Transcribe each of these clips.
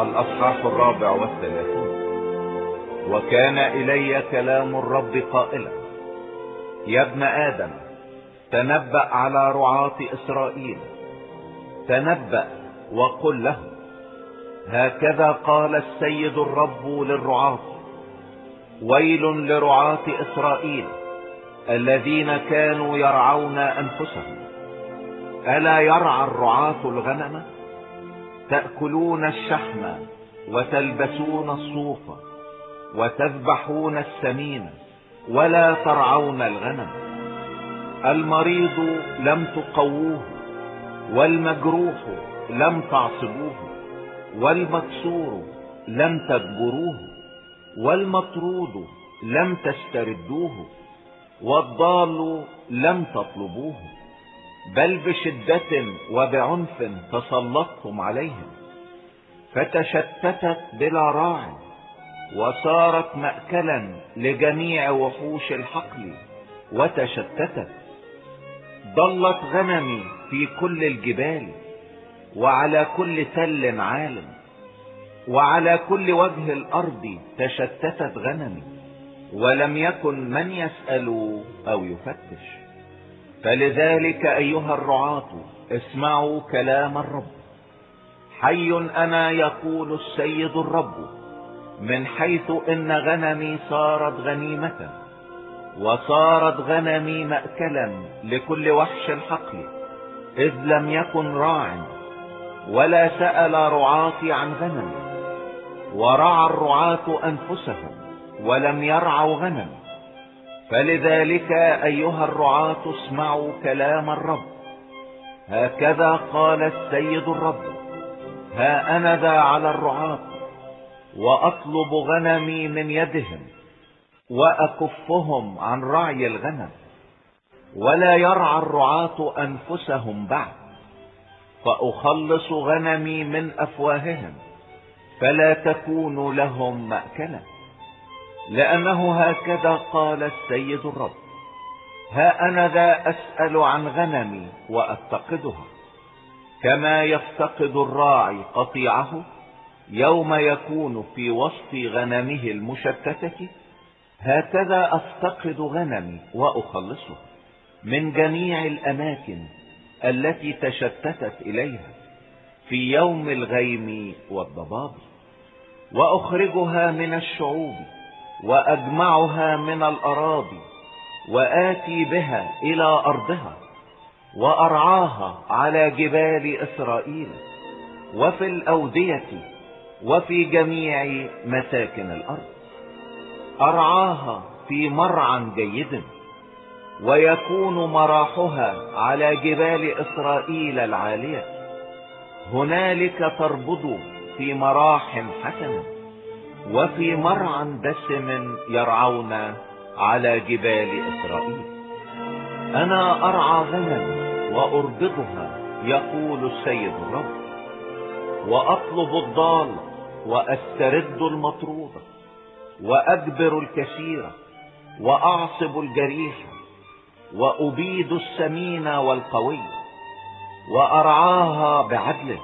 الأصحاح 34. وكان إلي كلام الرب قائلا: يا ابن آدم، تنبأ على رعاة إسرائيل، تنبأ وقل له: هكذا قال السيد الرب للرعاة: ويل لرعاة إسرائيل الذين كانوا يرعون أنفسهم. ألا يرعى الرعاة الغنم؟ تأكلون الشحم وتلبسون الصوف وتذبحون السمين ولا ترعون الغنم. المريض لم تقووه، والمجروح لم تعصبوه، والمكسور لم تجبروه، والمطرود لم تستردوه، والضال لم تطلبوه، بل بشدة وبعنف تسلطتم عليهم، فتشتتت بلا راع، وصارت مأكلا لجميع وحوش الحقل وتشتتت. ضلت غنمي في كل الجبال، وعلى كل تل عال، وعلى كل وجه الأرض تشتتت غنمي، ولم يكن من يسأل أو يفتش. فلذلك أيها الرعاة، اسمعوا كلام الرب: حي أنا يقول السيد الرب، من حيث إن غنمي صارت غنيمة، وصارت غنمي مأكلا لكل وحش الحقل، إذ لم يكن راع ولا سأل رعاتي عن غنمي، ورعى الرعاة أنفسهم ولم يرعوا غنم. فلذلك أيها الرعاة، اسمعوا كلام الرب: هكذا قال السيد الرب: ها أنا ذا على الرعاة، وأطلب غنمي من يدهم، وأكفهم عن رعي الغنم، ولا يرعى الرعاة أنفسهم بعد، فأخلص غنمي من أفواههم، فلا تكون لهم مأكلا. لأنه هكذا قال السيد الرب: ها أنا ذا أسأل عن غنمي وأفتقدها، كما يفتقد الراعي قطيعه يوم يكون في وسط غنمه المشتتة، هكذا أفتقد غنمي وأخلصها من جميع الأماكن التي تشتتت إليها في يوم الغيم والضباب، وأخرجها من الشعوب، وأجمعها من الأراضي، وآتي بها إلى أرضها، وأرعاها على جبال إسرائيل، وفي الأودية، وفي جميع مساكن الأرض. أرعاها في مرعى جيد، ويكون مراحها على جبال إسرائيل العالية. هنالك تربض في مراح حسنة، وفي مرعى دسم يرعون على جبال إسرائيل. أنا أرعى غنم وأربضها، يقول السيد الرب، وأطلب الضال وأسترد المطرود، وأجبر الكثير، وأعصب الجريح، وأبيد السمين والقوي، وأرعاها بعدل.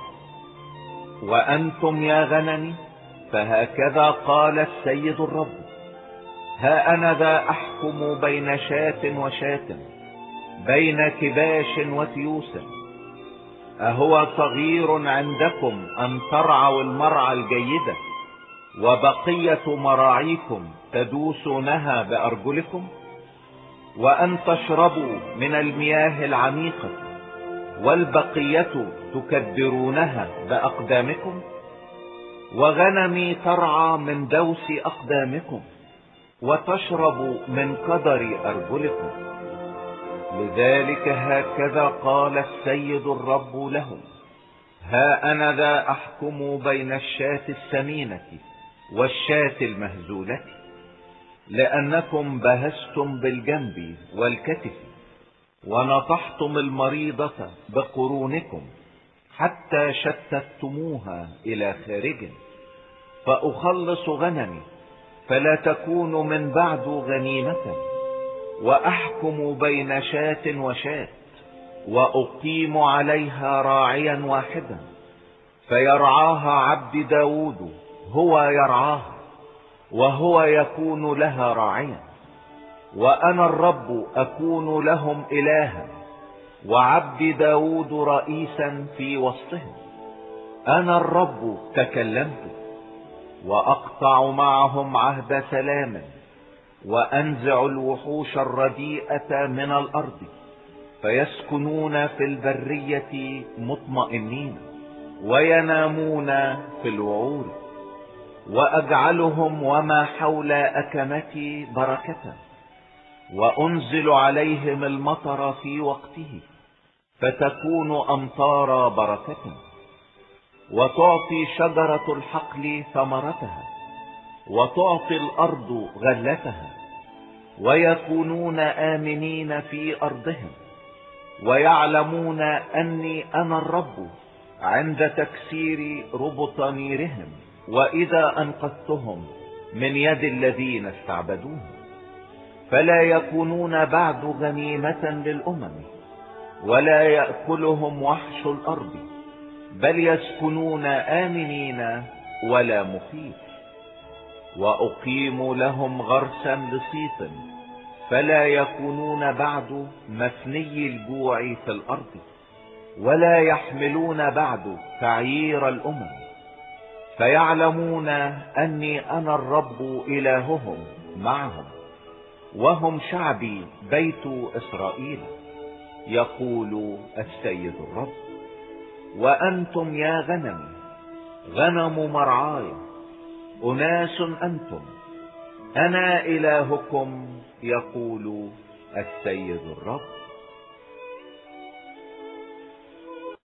وأنتم يا غنمي، فهكذا قال السيد الرب: ها أنا ذا أحكم بين شاة وشاة، بين كباش وتيوس. أهو صغير عندكم أن ترعوا المرعى الجيدة، وبقية مراعيكم تدوسونها بأرجلكم، وأن تشربوا من المياه العميقة، والبقية تكدرونها بأقدامكم؟ وغنمي ترعى من دوس أقدامكم، وتشرب من قدر أرجلكم. لذلك هكذا قال السيد الرب لهم: ها أنا ذا أحكم بين الشاة السمينة والشاة المهزولة، لأنكم بهستم بالجنب والكتف، ونطحتم المريضة بقرونكم، حتى شتتموها إلى خارج. فأخلص غنمي، فلا تكون من بعد غنيمة، وأحكم بين شاة وشاة، وأقيم عليها راعيا واحدا، فيرعاها عبد داود، هو يرعاها وهو يكون لها راعيا. وأنا الرب أكون لهم إلها، وعبد داود رئيسا في وسطهم. أنا الرب تكلمت، وأقطع معهم عهد سلام، وأنزع الوحوش الرديئة من الأرض، فيسكنون في البرية مطمئنين، وينامون في الوعور. وأجعلهم وما حول أكمتي بركة، وأنزل عليهم المطر في وقته، فتكون أمطار بركة. وتعطي شجرة الحقل ثمرتها، وتعطي الأرض غلتها، ويكونون آمنين في أرضهم، ويعلمون أني أنا الرب عند تكسير ربط نيرهم، وإذا أنقذتهم من يد الذين استعبدوهم. فلا يكونون بعد غنيمة للأمم، ولا يأكلهم وحش الأرض، بل يسكنون آمنين ولا مخيف. وأقيم لهم غرسا لصيف، فلا يكونون بعد مفني الجوع في الأرض، ولا يحملون بعد تعيير الأمم. فيعلمون أني أنا الرب إلههم معهم، وهم شعبي بيت إسرائيل، يقول السيد الرب. وأنتم يا غنم، غنم مرعاي، أناس أنتم، أنا إلهكم، يقول السيد الرب.